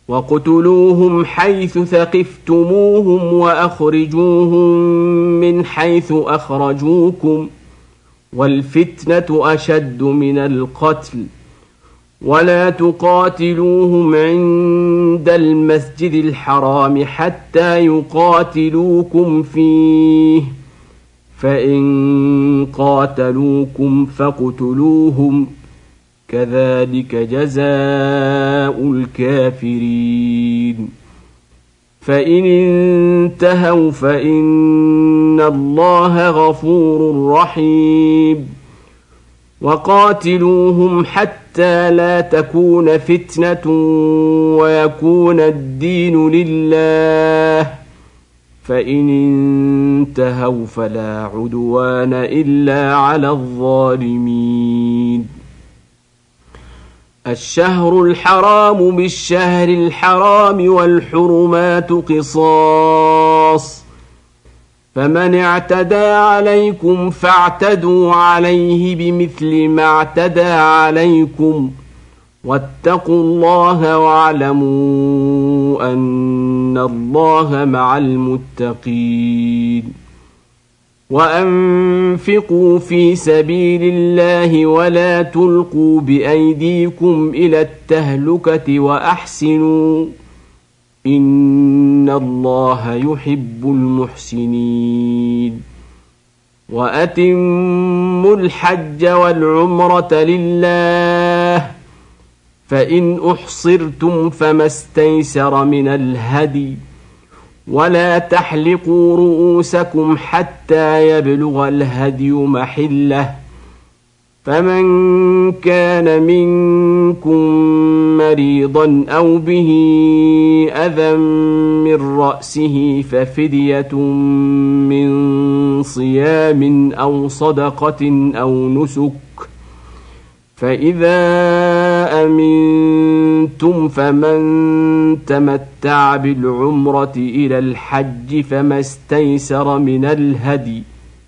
وَاقْتُلُوهُمْ حَيْثُ ثَقِفْتُمُوهُمْ وَأَخْرِجُوهُمْ مِنْ حَيْثُ أَخْرَجُوكُمْ وَالْفِتْنَةُ أَشَدُّ مِنَ الْقَتْلِ وَلَا تُقَاتِلُوهُمْ عِندَ الْمَسْجِدِ الْحَرَامِ حَتَّى يُقَاتِلُوكُمْ فِيهِ فَإِنْ قَاتَلُوكُمْ فَاقْتُلُوهُمْ كَذَلِكَ جَزَاءُ الْكَافِرِينَ فَإِنِ انتهوا فَإِنَّ اللَّهَ غَفُورٌ رَحِيمٌ وَقَاتِلُوهُمْ حَتَّى لَا تَكُونَ فِتْنَةٌ وَيَكُونَ الدِّينُ لِلَّهِ فَإِنِ انتهوا فَلَا عُدْوَانَ إِلَّا عَلَى الظَّالِمِينَ الشهر الحرام بالشهر الحرام والحرمات قصاص فمن اعتدى عليكم فاعتدوا عليه بمثل ما اعتدى عليكم واتقوا الله واعلموا أن الله مع المتقين وأنفقوا في سبيل الله ولا تلقوا بأيديكم إلى التهلكة وأحسنوا إن الله يحب المحسنين وأتموا الحج والعمرة لله فإن أحصرتم فما استيسر من الهدي ولا تحلقوا رؤوسكم حتى يبلغ الهدي محله فمن كان منكم مريضا أو به أذى من رأسه ففدية من صيام أو صدقة أو نسك فإذا أمنتم فمن تمتع بالعمرة إلى الحج فما استيسر من الهدي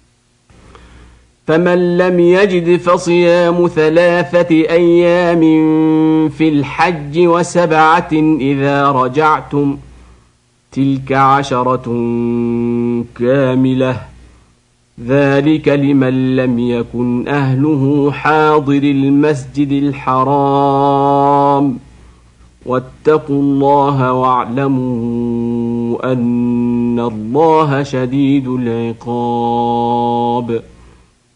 فمن لم يجد فصيام 3 أيام في الحج و7 إذا رجعتم تلك 10 كاملة ذلك لمن لم يكن أهله حاضر المسجد الحرام واتقوا الله واعلموا أن الله شديد العقاب